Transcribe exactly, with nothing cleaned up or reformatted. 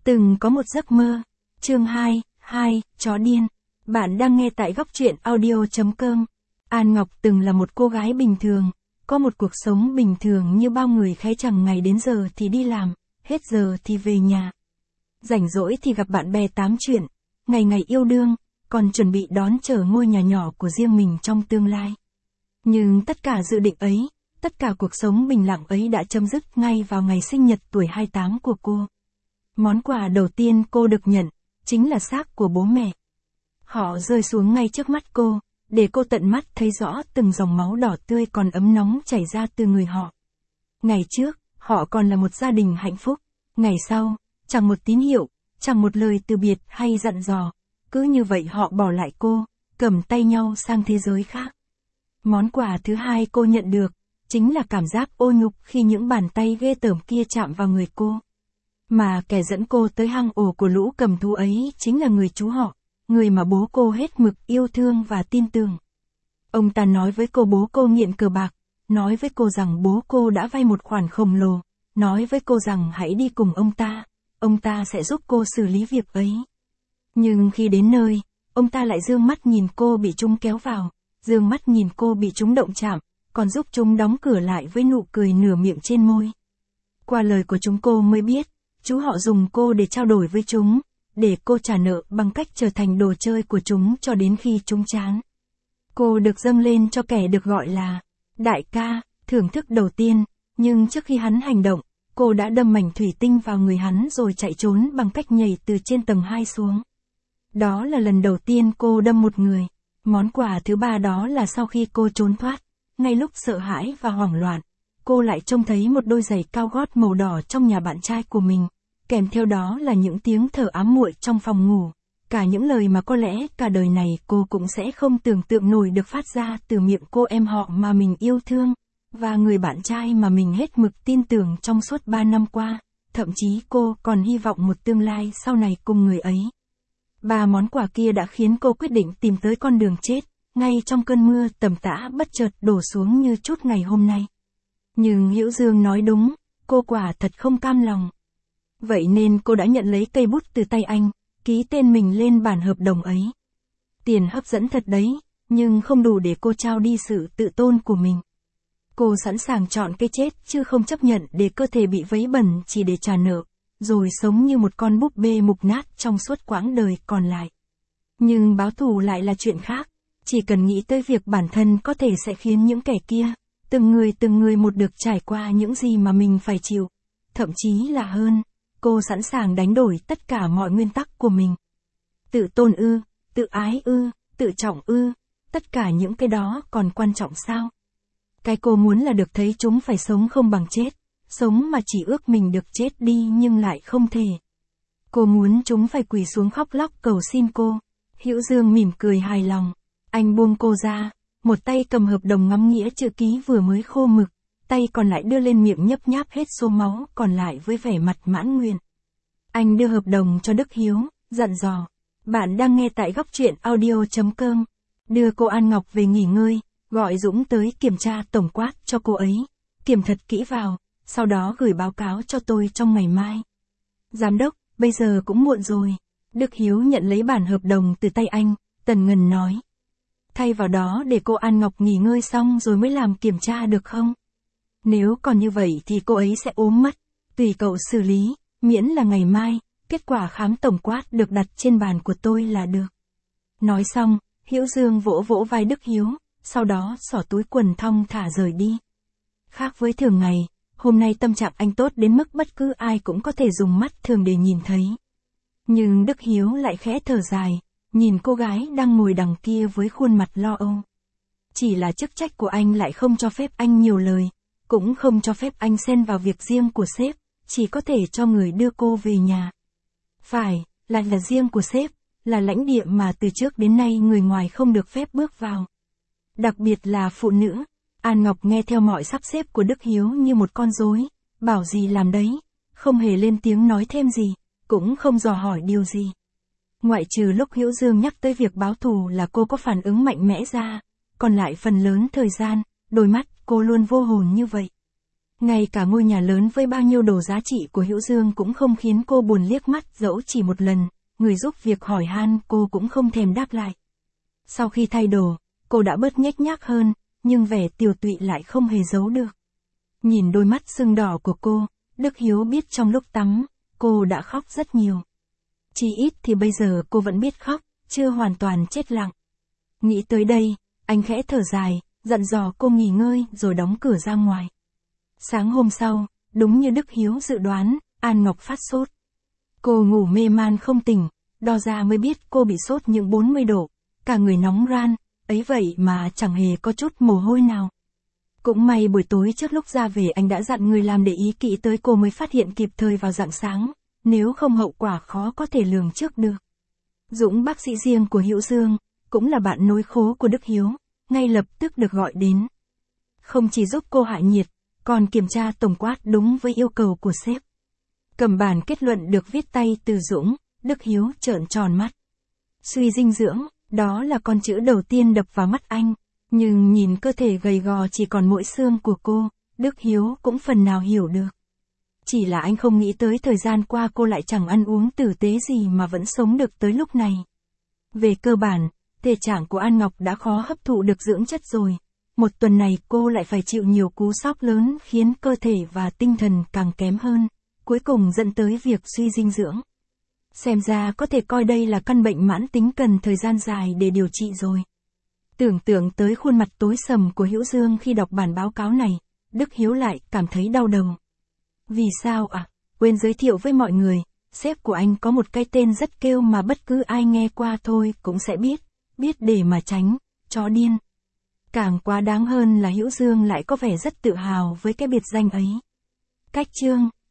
Từng có một giấc mơ. Chương hai, hai, chó điên. Bạn đang nghe tại góc truyện audio chấm com. An Ngọc từng là một cô gái bình thường, có một cuộc sống bình thường như bao người khẽ chẳng ngày đến giờ thì đi làm, hết giờ thì về nhà. Rảnh rỗi thì gặp bạn bè tám chuyện, ngày ngày yêu đương, còn chuẩn bị đón chờ ngôi nhà nhỏ của riêng mình trong tương lai. Nhưng tất cả dự định ấy, tất cả cuộc sống bình lặng ấy đã chấm dứt ngay vào ngày sinh nhật tuổi hai mươi tám của cô. Món quà đầu tiên cô được nhận, chính là xác của bố mẹ. Họ rơi xuống ngay trước mắt cô, để cô tận mắt thấy rõ từng dòng máu đỏ tươi còn ấm nóng chảy ra từ người họ. Ngày trước, họ còn là một gia đình hạnh phúc. Ngày sau, chẳng một tín hiệu, chẳng một lời từ biệt hay dặn dò. Cứ như vậy họ bỏ lại cô, cầm tay nhau sang thế giới khác. Món quà thứ hai cô nhận được, chính là cảm giác ô nhục khi những bàn tay ghê tởm kia chạm vào người cô. Mà kẻ dẫn cô tới hang ổ của lũ cầm thú ấy chính là người chú họ, người mà bố cô hết mực yêu thương và tin tưởng. Ông ta nói với cô bố cô nghiện cờ bạc, nói với cô rằng bố cô đã vay một khoản khổng lồ, nói với cô rằng hãy đi cùng ông ta, ông ta sẽ giúp cô xử lý việc ấy. Nhưng khi đến nơi, ông ta lại dương mắt nhìn cô bị chúng kéo vào, dương mắt nhìn cô bị chúng động chạm, còn giúp chúng đóng cửa lại với nụ cười nửa miệng trên môi. Qua lời của chúng cô mới biết, chú họ dùng cô để trao đổi với chúng, để cô trả nợ bằng cách trở thành đồ chơi của chúng cho đến khi chúng chán. Cô được dâng lên cho kẻ được gọi là đại ca, thưởng thức đầu tiên, nhưng trước khi hắn hành động, cô đã đâm mảnh thủy tinh vào người hắn rồi chạy trốn bằng cách nhảy từ trên tầng hai xuống. Đó là lần đầu tiên cô đâm một người. Món quà thứ ba đó là sau khi cô trốn thoát, ngay lúc sợ hãi và hoảng loạn, cô lại trông thấy một đôi giày cao gót màu đỏ trong nhà bạn trai của mình, kèm theo đó là những tiếng thở ám muội trong phòng ngủ, cả những lời mà có lẽ cả đời này cô cũng sẽ không tưởng tượng nổi được phát ra từ miệng cô em họ mà mình yêu thương, và người bạn trai mà mình hết mực tin tưởng trong suốt ba năm qua, thậm chí cô còn hy vọng một tương lai sau này cùng người ấy. Ba món quà kia đã khiến cô quyết định tìm tới con đường chết, ngay trong cơn mưa tầm tã bất chợt đổ xuống như chút ngày hôm nay. Nhưng Hữu Dương nói đúng, cô quả thật không cam lòng. Vậy nên cô đã nhận lấy cây bút từ tay anh, ký tên mình lên bản hợp đồng ấy. Tiền hấp dẫn thật đấy, nhưng không đủ để cô trao đi sự tự tôn của mình. Cô sẵn sàng chọn cái chết chứ không chấp nhận để cơ thể bị vấy bẩn chỉ để trả nợ, rồi sống như một con búp bê mục nát trong suốt quãng đời còn lại. Nhưng báo thù lại là chuyện khác, chỉ cần nghĩ tới việc bản thân có thể sẽ khiến những kẻ kia, từng người từng người một được trải qua những gì mà mình phải chịu, thậm chí là hơn, cô sẵn sàng đánh đổi tất cả mọi nguyên tắc của mình. Tự tôn ư, tự ái ư, tự trọng ư, tất cả những cái đó còn quan trọng sao? Cái cô muốn là được thấy chúng phải sống không bằng chết, sống mà chỉ ước mình được chết đi nhưng lại không thể. Cô muốn chúng phải quỳ xuống khóc lóc cầu xin cô. Hữu Dương mỉm cười hài lòng. Anh buông cô ra, một tay cầm hợp đồng ngắm nghĩa chữ ký vừa mới khô mực, tay còn lại đưa lên miệng nhấp nháp hết số máu còn lại với vẻ mặt mãn nguyện. Anh đưa hợp đồng cho Đức Hiếu, dặn dò. Bạn đang nghe tại góc truyện audio chấm com. Đưa cô An Ngọc về nghỉ ngơi, gọi Dũng tới kiểm tra tổng quát cho cô ấy. Kiểm thật kỹ vào, sau đó gửi báo cáo cho tôi trong ngày mai. Giám đốc, bây giờ cũng muộn rồi. Đức Hiếu nhận lấy bản hợp đồng từ tay anh, tần ngần nói. Thay vào đó để cô An Ngọc nghỉ ngơi xong rồi mới làm kiểm tra được không? Nếu còn như vậy thì cô ấy sẽ ốm mất. Tùy cậu xử lý, miễn là ngày mai, kết quả khám tổng quát được đặt trên bàn của tôi là được. Nói xong, Hữu Dương vỗ vỗ vai Đức Hiếu, sau đó xỏ túi quần thong thả rời đi. Khác với thường ngày, hôm nay tâm trạng anh tốt đến mức bất cứ ai cũng có thể dùng mắt thường để nhìn thấy. Nhưng Đức Hiếu lại khẽ thở dài, nhìn cô gái đang ngồi đằng kia với khuôn mặt lo âu. Chỉ là chức trách của anh lại không cho phép anh nhiều lời, cũng không cho phép anh xen vào việc riêng của sếp, chỉ có thể cho người đưa cô về nhà. Phải, là là riêng của sếp, là lãnh địa mà từ trước đến nay người ngoài không được phép bước vào. Đặc biệt là phụ nữ. An Ngọc nghe theo mọi sắp xếp của Đức Hiếu như một con rối, bảo gì làm đấy, không hề lên tiếng nói thêm gì, cũng không dò hỏi điều gì. Ngoại trừ lúc Hữu Dương nhắc tới việc báo thù là cô có phản ứng mạnh mẽ ra, còn lại phần lớn thời gian, đôi mắt cô luôn vô hồn như vậy. Ngay cả ngôi nhà lớn với bao nhiêu đồ giá trị của Hữu Dương cũng không khiến cô buồn liếc mắt, dẫu chỉ một lần, người giúp việc hỏi han cô cũng không thèm đáp lại. Sau khi thay đồ, cô đã bớt nhếch nhác hơn, nhưng vẻ tiều tụy lại không hề giấu được. Nhìn đôi mắt sưng đỏ của cô, Đức Hiếu biết trong lúc tắm, cô đã khóc rất nhiều. Chỉ ít thì bây giờ cô vẫn biết khóc, chưa hoàn toàn chết lặng. Nghĩ tới đây, anh khẽ thở dài, dặn dò cô nghỉ ngơi rồi đóng cửa ra ngoài. Sáng hôm sau, đúng như Đức Hiếu dự đoán, An Ngọc phát sốt. Cô ngủ mê man không tỉnh, đo ra mới biết cô bị sốt những bốn mươi độ, cả người nóng ran, ấy vậy mà chẳng hề có chút mồ hôi nào. Cũng may buổi tối trước lúc ra về anh đã dặn người làm để ý kỹ tới cô mới phát hiện kịp thời vào rạng sáng, nếu không hậu quả khó có thể lường trước được. Dũng, bác sĩ riêng của Hữu Dương, cũng là bạn nối khố của Đức Hiếu, ngay lập tức được gọi đến. Không chỉ giúp cô hạ nhiệt, còn kiểm tra tổng quát đúng với yêu cầu của sếp. Cầm bản kết luận được viết tay từ Dũng, Đức Hiếu trợn tròn mắt. Suy dinh dưỡng, đó là con chữ đầu tiên đập vào mắt anh, nhưng nhìn cơ thể gầy gò chỉ còn mỗi xương của cô, Đức Hiếu cũng phần nào hiểu được. Chỉ là anh không nghĩ tới thời gian qua cô lại chẳng ăn uống tử tế gì mà vẫn sống được tới lúc này. Về cơ bản, thể trạng của An Ngọc đã khó hấp thụ được dưỡng chất rồi. Một tuần này cô lại phải chịu nhiều cú sốc lớn khiến cơ thể và tinh thần càng kém hơn, cuối cùng dẫn tới việc suy dinh dưỡng. Xem ra có thể coi đây là căn bệnh mãn tính cần thời gian dài để điều trị rồi. Tưởng tượng tới khuôn mặt tối sầm của Hữu Dương khi đọc bản báo cáo này, Đức Hiếu lại cảm thấy đau đầu. Vì sao à? Quên giới thiệu với mọi người, sếp của anh có một cái tên rất kêu mà bất cứ ai nghe qua thôi cũng sẽ biết, biết để mà tránh, chó điên. Càng quá đáng hơn là Hữu Dương lại có vẻ rất tự hào với cái biệt danh ấy. Cách chương